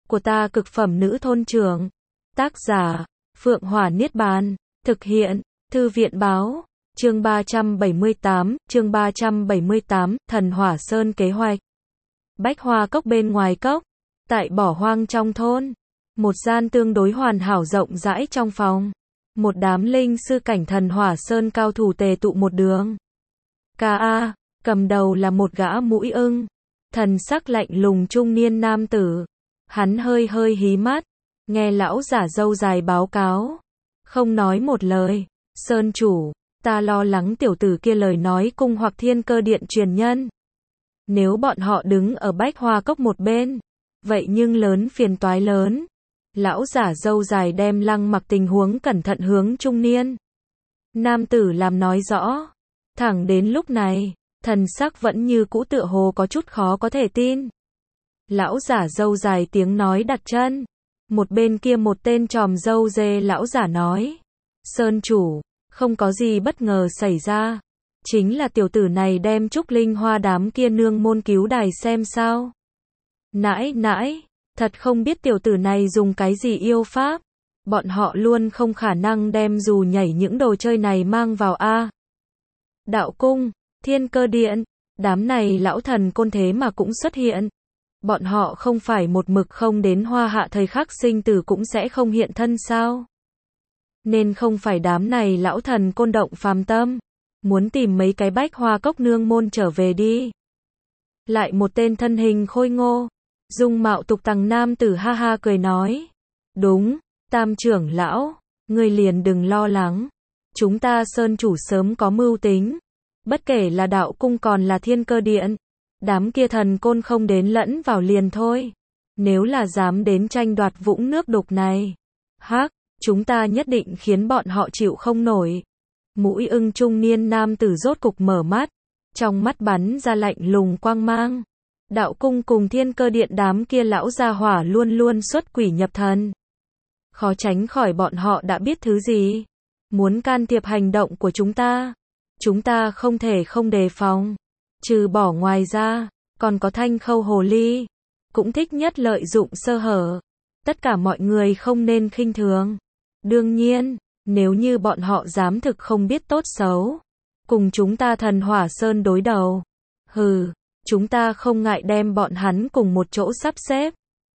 của ta cực phẩm nữ thôn trưởng. Tác giả, Phượng Hỏa Niết Bàn. Thực hiện, Thư viện Báo. Chương 378, Thần Hỏa Sơn kế hoạch. Bách Hoa Cốc bên ngoài cốc, tại bỏ hoang trong thôn, một gian tương đối hoàn hảo rộng rãi trong phòng. Một đám linh sư cảnh Thần Hỏa Sơn cao thủ tề tụ một đường. K.A. cầm đầu là một gã mũi ưng, thần sắc lạnh lùng trung niên nam tử. Hắn hơi hơi hí mắt, nghe lão giả râu dài báo cáo, không nói một lời. Sơn chủ, ta lo lắng tiểu tử kia lời nói cung hoặc Thiên Cơ Điện truyền nhân. Nếu bọn họ đứng ở Bách Hoa Cốc một bên, vậy nhưng lớn phiền toái lớn. Lão giả râu dài đem Lăng Mặc tình huống cẩn thận hướng trung niên nam tử làm nói rõ. Thẳng đến lúc này, thần sắc vẫn như cũ tựa hồ có chút khó có thể tin. Lão giả râu dài tiếng nói đặt chân. Một bên kia một tên tròm râu dê lão giả nói. Sơn chủ, không có gì bất ngờ xảy ra. Chính là tiểu tử này đem Trúc Linh Hoa đám kia nương môn cứu đài xem sao. Nãi, thật không biết tiểu tử này dùng cái gì yêu pháp. Bọn họ luôn không khả năng đem dù nhảy những đồ chơi này mang vào a. Đạo cung, Thiên Cơ Điện, đám này lão thần côn thế mà cũng xuất hiện. Bọn họ không phải một mực không đến Hoa Hạ thời khắc sinh tử cũng sẽ không hiện thân sao? Nên không phải đám này lão thần côn động phàm tâm, muốn tìm mấy cái Bách Hoa Cốc nương môn trở về đi. Lại một tên thân hình khôi ngô, dung mạo tục tằng nam tử ha ha cười nói. Đúng, Tam trưởng lão, ngươi liền đừng lo lắng. Chúng ta Sơn chủ sớm có mưu tính. Bất kể là đạo cung còn là Thiên Cơ Điện, đám kia thần côn không đến lẫn vào liền thôi. Nếu là dám đến tranh đoạt vũng nước đục này, chúng ta nhất định khiến bọn họ chịu không nổi. Mũi ưng trung niên nam tử rốt cục mở mắt, trong mắt bắn ra lạnh lùng quang mang. Đạo cung cùng Thiên Cơ Điện đám kia lão gia hỏa luôn luôn xuất quỷ nhập thần. Khó tránh khỏi bọn họ đã biết thứ gì, muốn can thiệp hành động của chúng ta. Chúng ta không thể không đề phòng. Trừ bỏ ngoài ra, còn có Thanh Khâu hồ ly, cũng thích nhất lợi dụng sơ hở. Tất cả mọi người không nên khinh thường. Đương nhiên, nếu như bọn họ dám thực không biết tốt xấu, cùng chúng ta Thần Hỏa Sơn đối đầu, chúng ta không ngại đem bọn hắn cùng một chỗ sắp xếp.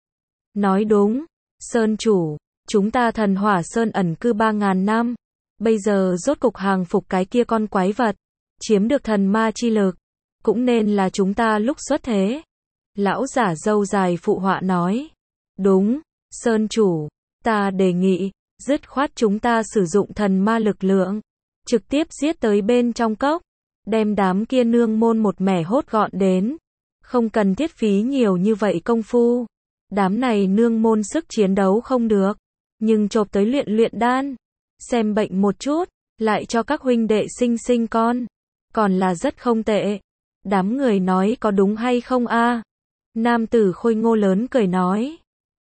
Nói đúng, Sơn chủ, chúng ta Thần Hỏa Sơn ẩn cư 3.000 năm, bây giờ rốt cục hàng phục cái kia con quái vật, chiếm được thần ma chi lực, cũng nên là chúng ta lúc xuất thế. Lão giả râu dài phụ họa nói. Đúng, Sơn chủ, ta đề nghị, dứt khoát chúng ta sử dụng thần ma lực lượng, trực tiếp giết tới bên trong cốc, đem đám kia nương môn một mẻ hốt gọn đến. Không cần thiết phí nhiều như vậy công phu. Đám này nương môn sức chiến đấu không được, nhưng chộp tới luyện đan, xem bệnh một chút, lại cho các huynh đệ sinh con, còn là rất không tệ. Đám người nói có đúng hay không a? Nam tử khôi ngô lớn cười nói.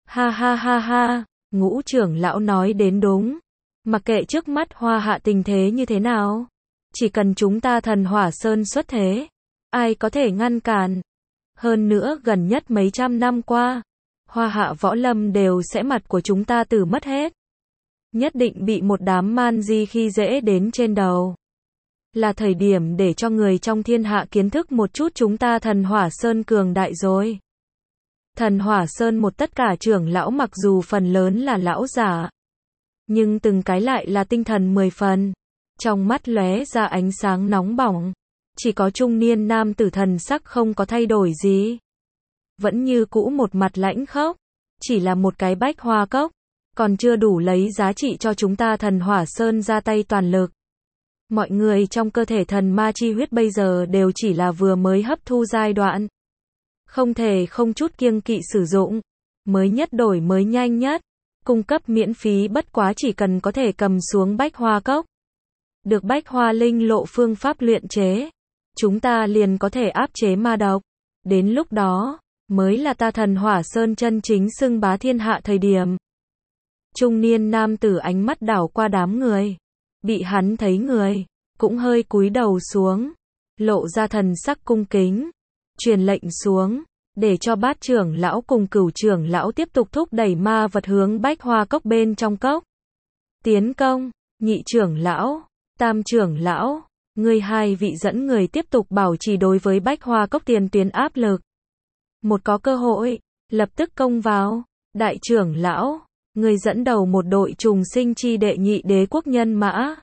Ha, Ngũ trưởng lão nói đến đúng. Mặc kệ trước mắt Hoa Hạ tình thế như thế nào, chỉ cần chúng ta Thần Hỏa Sơn xuất thế, ai có thể ngăn cản. Hơn nữa gần nhất mấy trăm năm qua, Hoa Hạ võ lâm đều sẽ mặt của chúng ta từ mất hết. Nhất định bị một đám man di khi dễ đến trên đầu. Là thời điểm để cho người trong thiên hạ kiến thức một chút chúng ta Thần Hỏa Sơn cường đại rồi. Thần Hỏa Sơn một tất cả trưởng lão mặc dù phần lớn là lão giả, nhưng từng cái lại là tinh thần 10 phần. Trong mắt lóe ra ánh sáng nóng bỏng. Chỉ có trung niên nam tử thần sắc không có thay đổi gì. Vẫn như cũ một mặt lãnh khốc. Chỉ là một cái Bách Hoa Cốc, còn chưa đủ lấy giá trị cho chúng ta Thần Hỏa Sơn ra tay toàn lực. Mọi người trong cơ thể thần ma chi huyết bây giờ đều chỉ là vừa mới hấp thu giai đoạn. Không thể không chút kiêng kỵ sử dụng. Mới nhất đổi mới nhanh nhất. Cung cấp miễn phí bất quá chỉ cần có thể cầm xuống Bách Hoa Cốc. Được Bách Hoa Linh lộ phương pháp luyện chế. Chúng ta liền có thể áp chế ma độc. Đến lúc đó, mới là ta Thần Hỏa Sơn chân chính xưng bá thiên hạ thời điểm. Trung niên nam tử ánh mắt đảo qua đám người. Bị hắn thấy người, cũng hơi cúi đầu xuống. Lộ ra thần sắc cung kính. Truyền lệnh xuống. để cho Bát trưởng lão cùng Cửu trưởng lão tiếp tục thúc đẩy ma vật hướng Bách Hoa Cốc bên trong cốc. Tiến công, Nhị trưởng lão, Tam trưởng lão, ngươi hai vị dẫn người tiếp tục bảo trì đối với Bách Hoa Cốc tiền tuyến áp lực. Một có cơ hội, lập tức công vào. Đại trưởng lão, ngươi dẫn đầu một đội trùng sinh chi đệ nhị đế quốc nhân mã.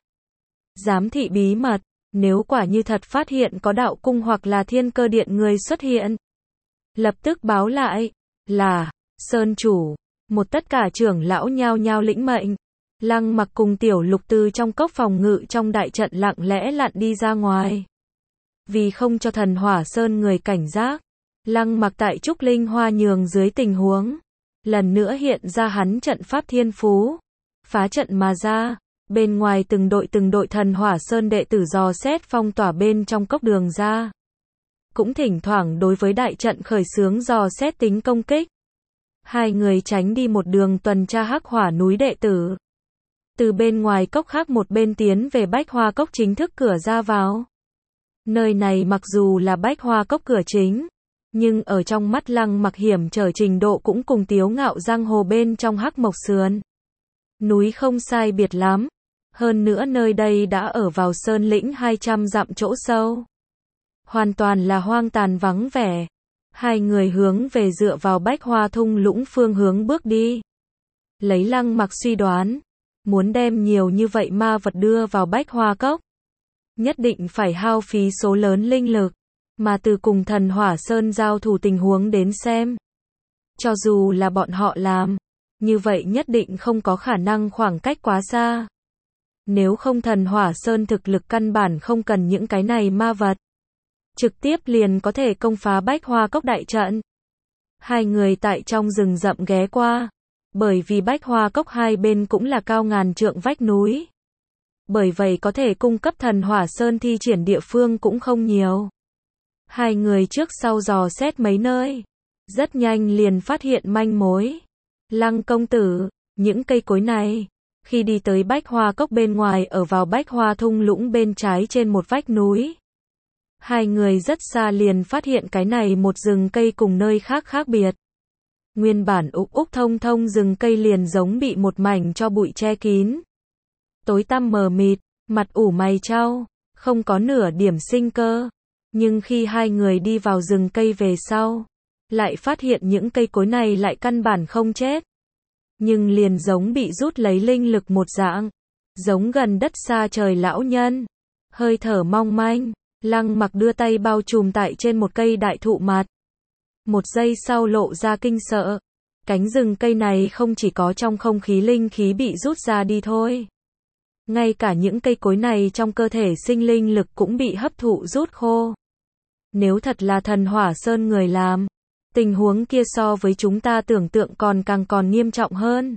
Giám thị bí mật, nếu quả như thật phát hiện có đạo cung hoặc là thiên cơ điện người xuất hiện, lập tức báo lại, là, Sơn chủ, một tất cả trưởng lão nhao nhao lĩnh mệnh. Lăng Mặc cùng Tiểu Lục từ trong cốc phòng ngự trong đại trận lặng lẽ lặn đi ra ngoài. Vì không cho Thần Hỏa Sơn người cảnh giác, Lăng Mặc tại Trúc Linh Hoa nhường dưới tình huống, lần nữa hiện ra hắn trận pháp thiên phú, phá trận mà ra. Bên ngoài từng đội Thần Hỏa Sơn đệ tử dò xét phong tỏa bên trong cốc đường ra. Cũng thỉnh thoảng đối với đại trận khởi xướng dò xét tính công kích. Hai người tránh đi một đường tuần tra Hắc Hỏa núi đệ tử. Từ bên ngoài cốc khác một bên tiến về Bách Hoa Cốc chính thức cửa ra vào. Nơi này mặc dù là Bách Hoa Cốc cửa chính, nhưng ở trong mắt Lăng Mặc hiểm trở trình độ cũng cùng Tiếu Ngạo giang hồ bên trong Hắc Mộc Sườn núi không sai biệt lắm. Hơn nữa nơi đây đã ở vào sơn lĩnh 200 dặm chỗ sâu. Hoàn toàn là hoang tàn vắng vẻ. Hai người hướng về dựa vào Bách Hoa thung lũng phương hướng bước đi. Lấy Lăng Mặc suy đoán, muốn đem nhiều như vậy ma vật đưa vào Bách Hoa Cốc, nhất định phải hao phí số lớn linh lực, mà từ cùng Thần Hỏa Sơn giao thủ tình huống đến xem, cho dù là bọn họ làm, như vậy nhất định không có khả năng khoảng cách quá xa. Nếu không Thần Hỏa Sơn thực lực căn bản không cần những cái này ma vật, trực tiếp liền có thể công phá Bách Hoa Cốc đại trận. Hai người tại trong rừng rậm ghé qua, bởi vì Bách Hoa Cốc hai bên cũng là cao ngàn trượng vách núi. Bởi vậy có thể cung cấp Thần Hỏa Sơn thi triển địa phương cũng không nhiều. Hai người trước sau dò xét mấy nơi, rất nhanh liền phát hiện manh mối. Lăng công tử, những cây cối này, khi đi tới Bách Hoa Cốc bên ngoài ở vào Bách Hoa thung lũng bên trái trên một vách núi. Hai người rất xa liền phát hiện cái này một rừng cây cùng nơi khác khác biệt. Nguyên bản úc thông thông rừng cây liền giống bị một mảnh cho bụi che kín. Tối tăm mờ mịt, mặt ủ mày chau, không có nửa điểm sinh cơ. Nhưng khi hai người đi vào rừng cây về sau, lại phát hiện những cây cối này lại căn bản không chết. Nhưng liền giống bị rút lấy linh lực một dạng, giống gần đất xa trời lão nhân, hơi thở mong manh. Lăng Mặc đưa tay bao trùm tại trên một cây đại thụ mặt. Một giây sau lộ ra kinh sợ. Cánh rừng cây này không chỉ có trong không khí linh khí bị rút ra đi thôi. Ngay cả những cây cối này trong cơ thể sinh linh lực cũng bị hấp thụ rút khô. Nếu thật là Thần Hỏa Sơn người làm, tình huống kia so với chúng ta tưởng tượng còn nghiêm trọng hơn.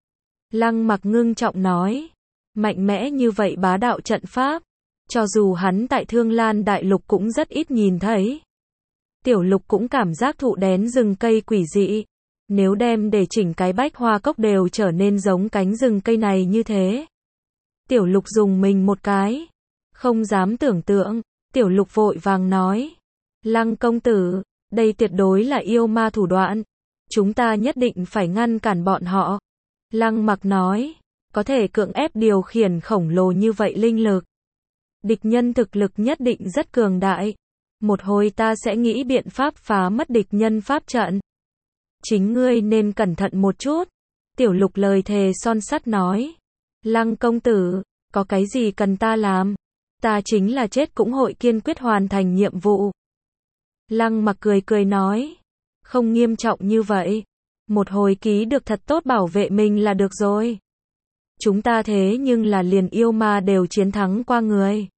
Lăng Mặc ngưng trọng nói. Mạnh mẽ như vậy bá đạo trận pháp, cho dù hắn tại Thương Lan Đại Lục cũng rất ít nhìn thấy. Tiểu Lục cũng cảm giác thụ đén rừng cây quỷ dị. Nếu đem để chỉnh cái Bách Hoa Cốc đều trở nên giống cánh rừng cây này như thế. Tiểu Lục dùng mình một cái. Không dám tưởng tượng. Tiểu Lục vội vàng nói. Lăng công tử, đây tuyệt đối là yêu ma thủ đoạn. Chúng ta nhất định phải ngăn cản bọn họ. Lăng Mặc nói. Có thể cưỡng ép điều khiển khổng lồ như vậy linh lực. Địch nhân thực lực nhất định rất cường đại. Một hồi ta sẽ nghĩ biện pháp phá mất địch nhân pháp trận. Chính ngươi nên cẩn thận một chút. Tiểu Lục lời thề son sắt nói. Lăng công tử, có cái gì cần ta làm? Ta chính là chết cũng hội kiên quyết hoàn thành nhiệm vụ. Lăng Mặc cười nói. Không nghiêm trọng như vậy. Một hồi ký được thật tốt bảo vệ mình là được rồi. Chúng ta thế nhưng là liền yêu ma đều chiến thắng qua người.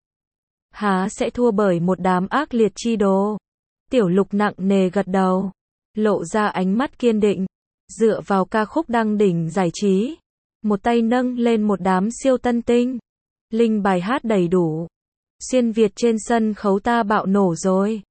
Há sẽ thua bởi một đám ác liệt chi đồ. Tiểu Lục nặng nề gật đầu, lộ ra ánh mắt kiên định, dựa vào ca khúc đăng đỉnh giải trí. Một tay nâng lên một đám siêu tân tinh. Linh bài hát đầy đủ. Xuyên Việt trên sân khấu ta bạo nổ rồi.